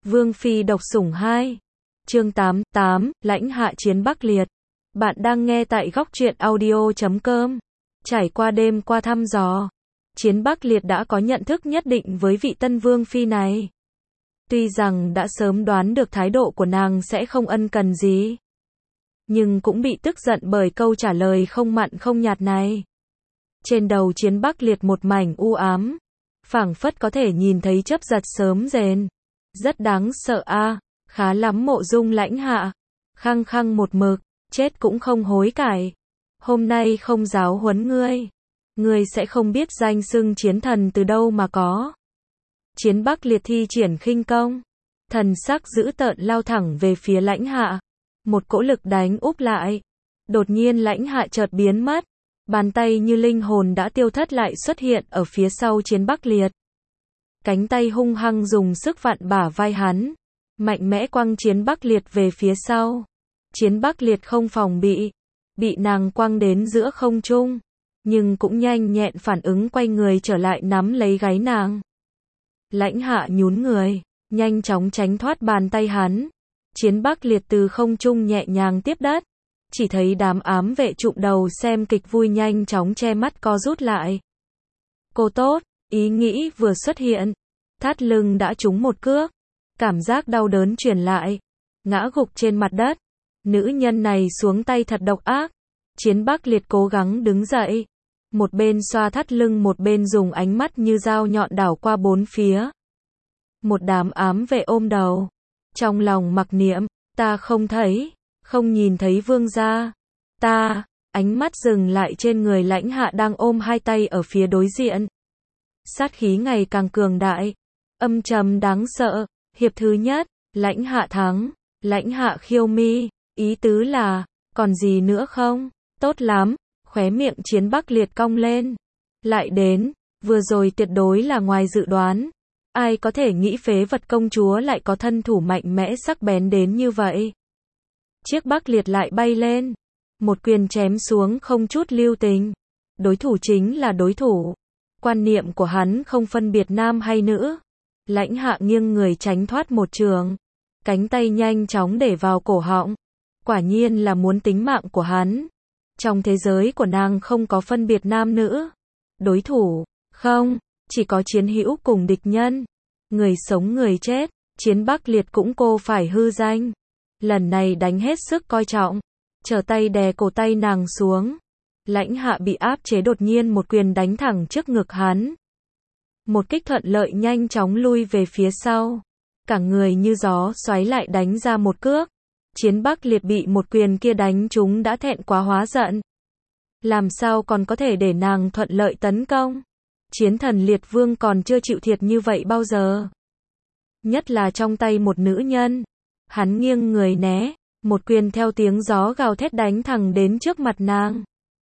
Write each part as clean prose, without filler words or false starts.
Vương phi độc sủng 2. Chương 8, lãnh hạ chiến Bắc Liệt. Bạn đang nghe tại góc truyện audio.com. Trải qua đêm qua thăm dò, chiến Bắc Liệt đã có nhận thức nhất định với vị tân vương phi này. Tuy rằng đã sớm đoán được thái độ của nàng sẽ không ân cần gì, nhưng cũng bị tức giận bởi câu trả lời không mặn không nhạt này. Trên đầu chiến Bắc Liệt một mảnh u ám, phảng phất có thể nhìn thấy chớp giật sớm rền. Rất đáng sợ a, khá lắm Mộ Dung lãnh hạ. Khăng khăng một mực, chết cũng không hối cải. Hôm nay không giáo huấn ngươi, ngươi sẽ không biết danh xưng chiến thần từ đâu mà có. Chiến Bắc Liệt thi triển khinh công, thần sắc dữ tợn lao thẳng về phía lãnh hạ. Một cỗ lực đánh úp lại. Đột nhiên lãnh hạ chợt biến mất. Bàn tay như linh hồn đã tiêu thất lại xuất hiện ở phía sau chiến Bắc Liệt. Cánh tay hung hăng dùng sức vặn bả vai hắn, mạnh mẽ quăng chiến Bắc Liệt về phía sau. Chiến Bắc Liệt không phòng bị nàng quăng đến giữa không trung, nhưng cũng nhanh nhẹn phản ứng quay người trở lại nắm lấy gáy nàng. Lãnh hạ nhún người, nhanh chóng tránh thoát bàn tay hắn. Chiến Bắc Liệt từ không trung nhẹ nhàng tiếp đất. Chỉ thấy đám ám vệ trụm đầu xem kịch vui nhanh chóng che mắt co rút lại. Cô tốt, ý nghĩ vừa xuất hiện, thắt lưng đã trúng một cước. Cảm giác đau đớn truyền lại, ngã gục trên mặt đất. Nữ nhân này xuống tay thật độc ác. Chiến Bắc Liệt cố gắng đứng dậy, một bên xoa thắt lưng một bên dùng ánh mắt như dao nhọn đảo qua bốn phía. Một đám ám vệ ôm đầu, trong lòng mặc niệm, ta không nhìn thấy vương gia. Ánh mắt dừng lại trên người lãnh hạ đang ôm hai tay ở phía đối diện. Sát khí ngày càng cường đại, âm trầm đáng sợ. Hiệp thứ nhất, lãnh hạ thắng. Lãnh hạ khiêu mi, ý tứ là, còn gì nữa không? Tốt lắm, khóe miệng chiến Bắc Liệt cong lên. Lại đến, vừa rồi tuyệt đối là ngoài dự đoán. Ai có thể nghĩ phế vật công chúa lại có thân thủ mạnh mẽ sắc bén đến như vậy. Chiếc Bắc Liệt lại bay lên, một quyền chém xuống không chút lưu tình. Đối thủ chính là đối thủ. Quan niệm của hắn không phân biệt nam hay nữ. Lãnh hạ nghiêng người tránh thoát một trường, cánh tay nhanh chóng để vào cổ họng. Quả nhiên là muốn tính mạng của hắn. Trong thế giới của nàng không có phân biệt nam nữ. Đối thủ, không, chỉ có chiến hữu cùng địch nhân. Người sống người chết, chiến Bắc Liệt cũng cô phải hư danh. Lần này đánh hết sức coi trọng, trở tay đè cổ tay nàng xuống. Lãnh hạ bị áp chế đột nhiên một quyền đánh thẳng trước ngực hắn. Một kích thuận lợi nhanh chóng lui về phía sau. Cả người như gió xoáy lại đánh ra một cước. Chiến Bắc Liệt bị một quyền kia đánh trúng đã thẹn quá hóa giận. Làm sao còn có thể để nàng thuận lợi tấn công? Chiến thần Liệt Vương còn chưa chịu thiệt như vậy bao giờ. Nhất là trong tay một nữ nhân. Hắn nghiêng người né, một quyền theo tiếng gió gào thét đánh thẳng đến trước mặt nàng.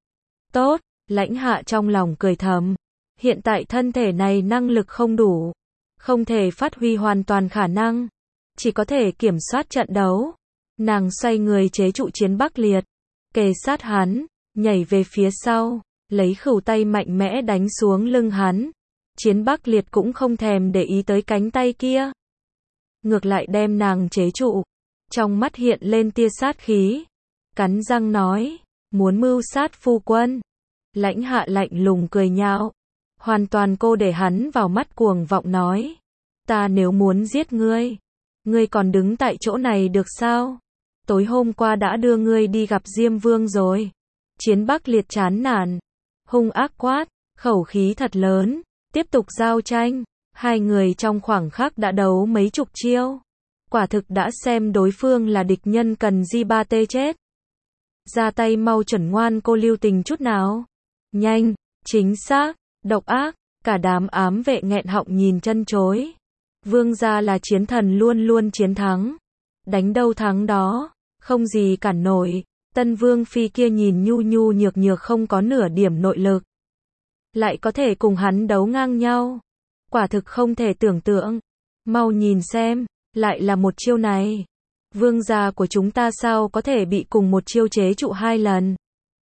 Tốt, lãnh hạ trong lòng cười thầm. Hiện tại thân thể này năng lực không đủ, không thể phát huy hoàn toàn khả năng, chỉ có thể kiểm soát trận đấu. Nàng xoay người chế trụ chiến Bắc Liệt, kề sát hắn, nhảy về phía sau, lấy khửu tay mạnh mẽ đánh xuống lưng hắn. Chiến Bắc Liệt cũng không thèm để ý tới cánh tay kia, ngược lại đem nàng chế trụ. Trong mắt hiện lên tia sát khí, cắn răng nói, muốn mưu sát phu quân. Lãnh hạ lạnh lùng cười nhạo, hoàn toàn cô để hắn vào mắt, cuồng vọng nói, ta nếu muốn giết ngươi, ngươi còn đứng tại chỗ này được sao? Tối hôm qua đã đưa ngươi đi gặp Diêm Vương rồi. Chiến Bắc Liệt chán nản, hung ác quát, khẩu khí thật lớn, tiếp tục giao tranh. Hai người trong khoảng khắc đã đấu mấy chục chiêu. Quả thực đã xem đối phương là địch nhân cần gì ba tê chết. Ra tay mau chuẩn, ngoan cô lưu tình chút nào. Nhanh, chính xác, độc ác. Cả đám ám vệ nghẹn họng nhìn chân chối. Vương gia là chiến thần luôn luôn chiến thắng. Đánh đâu thắng đó, không gì cản nổi. Tân vương phi kia nhìn nhu nhu nhược nhược không có nửa điểm nội lực, lại có thể cùng hắn đấu ngang nhau. Quả thực không thể tưởng tượng. Mau nhìn xem, lại là một chiêu này. Vương gia của chúng ta sao có thể bị cùng một chiêu chế trụ hai lần?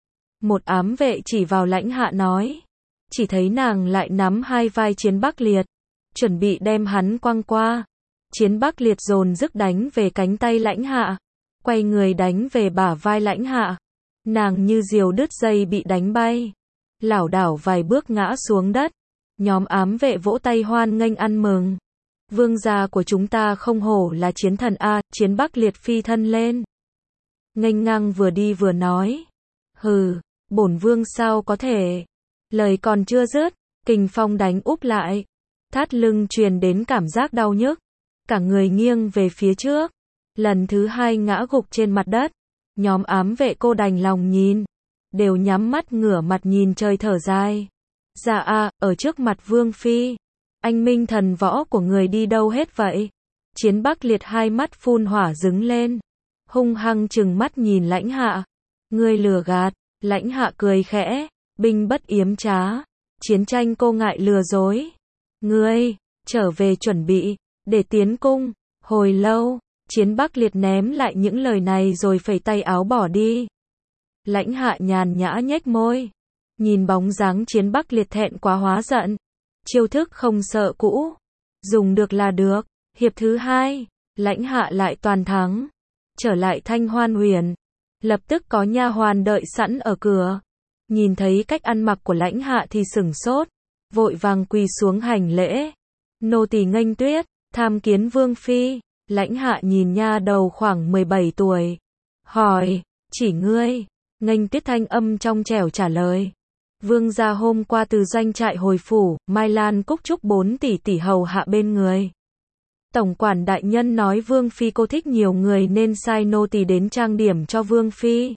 Một ám vệ chỉ vào lãnh hạ nói. Chỉ thấy nàng lại nắm hai vai chiến Bắc Liệt, chuẩn bị đem hắn quăng qua. Chiến Bắc Liệt dồn dứt đánh về cánh tay Lãnh Hạ, quay người đánh về bả vai Lãnh Hạ. Nàng như diều đứt dây bị đánh bay, lảo đảo vài bước ngã xuống đất. Nhóm ám vệ vỗ tay hoan nghênh ăn mừng. Vương gia của chúng ta không hổ là chiến thần a. Chiến Bắc Liệt phi thân lên, nghênh ngang vừa đi vừa nói. Hừ, bổn vương sao có thể. Lời còn chưa dứt, kình phong đánh úp lại. Thắt lưng truyền đến cảm giác đau nhức. Cả người nghiêng về phía trước. Lần thứ hai ngã gục trên mặt đất. Nhóm ám vệ cô đành lòng nhìn. Đều nhắm mắt ngửa mặt nhìn trời thở dài. Dạ a, ở trước mặt vương phi. Anh minh thần võ của người đi đâu hết vậy? Chiến Bắc Liệt hai mắt phun hỏa dứng lên. Hung hăng trừng mắt nhìn Lãnh Hạ. Ngươi lừa gạt. Lãnh Hạ cười khẽ. Binh bất yếm trá. Chiến tranh cô ngại lừa dối. Ngươi, trở về chuẩn bị, để tiến cung. Hồi lâu, Chiến Bắc Liệt ném lại những lời này rồi phẩy tay áo bỏ đi. Lãnh Hạ nhàn nhã nhếch môi. Nhìn bóng dáng Chiến Bắc Liệt thẹn quá hóa giận. Chiêu thức không sợ cũ. Dùng được là được. Hiệp thứ hai, Lãnh Hạ lại toàn thắng. Trở lại Thanh Hoan Huyền. Lập tức có nha hoàn đợi sẵn ở cửa. Nhìn thấy cách ăn mặc của Lãnh Hạ thì sửng sốt. Vội vàng quỳ xuống hành lễ. Nô tỳ nghênh tuyết, tham kiến vương phi. Lãnh Hạ nhìn nha đầu khoảng 17 tuổi. Hỏi, chỉ ngươi. Nghênh tuyết thanh âm trong trẻo trả lời. Vương gia hôm qua từ doanh trại hồi phủ, Mai Lan Cúc Trúc 4 tỷ hầu hạ bên người. Tổng quản đại nhân nói vương phi cô thích nhiều người nên sai nô tỳ đến trang điểm cho vương phi.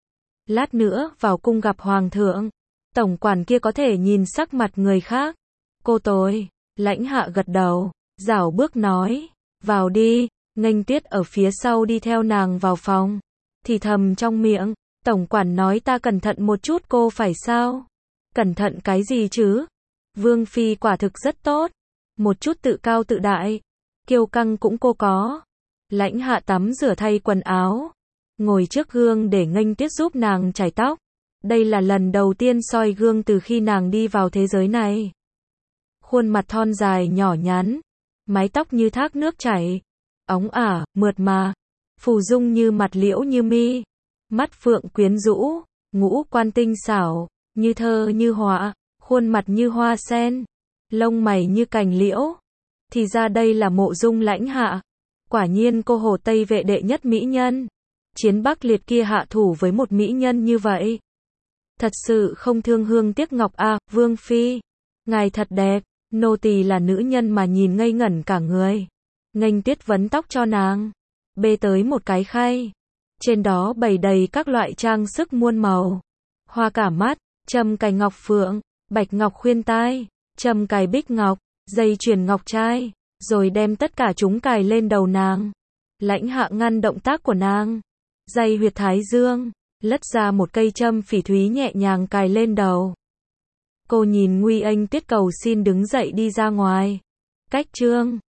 Lát nữa vào cung gặp hoàng thượng. Tổng quản kia có thể nhìn sắc mặt người khác. Cô tôi. Lãnh Hạ gật đầu, rảo bước nói. Vào đi. Nghênh tuyết ở phía sau đi theo nàng vào phòng. Thì thầm trong miệng. Tổng quản nói ta cẩn thận một chút cô phải sao? Cẩn thận cái gì chứ? Vương phi quả thực rất tốt. Một chút tự cao tự đại. Kiêu căng cũng cô có. Lãnh Hạ tắm rửa thay quần áo. Ngồi trước gương để Nghênh tuyết giúp nàng chải tóc. Đây là lần đầu tiên soi gương từ khi nàng đi vào thế giới này. Khuôn mặt thon dài nhỏ nhắn. Mái tóc như thác nước chảy. Óng ả, mượt mà. Phù dung như mặt liễu như mi. Mắt phượng quyến rũ. Ngũ quan tinh xảo. Như thơ như họa. Khuôn mặt như hoa sen. Lông mày như cành liễu. Thì ra đây là mộ dung Lãnh Hạ. Quả nhiên cô Hồ Tây Vệ đệ nhất mỹ nhân. Chiến Bắc Liệt kia hạ thủ với một mỹ nhân như vậy. Thật sự không thương hương tiếc ngọc a. Vương phi. Ngài thật đẹp. Nô tỳ là nữ nhân mà nhìn ngây ngẩn cả người. Nghênh tuyết vấn tóc cho nàng. Bê tới một cái khay. Trên đó bày đầy các loại trang sức muôn màu. Hoa cả mắt, châm cài ngọc phượng, bạch ngọc khuyên tai, châm cài bích ngọc, dây chuyền ngọc trai, rồi đem tất cả chúng cài lên đầu nàng. Lãnh Hạ ngăn động tác của nàng. Dây huyệt thái dương, lất ra một cây châm phỉ thúy nhẹ nhàng cài lên đầu. Cô nhìn Nguy Anh Tuyết cầu xin đứng dậy đi ra ngoài. Cách chương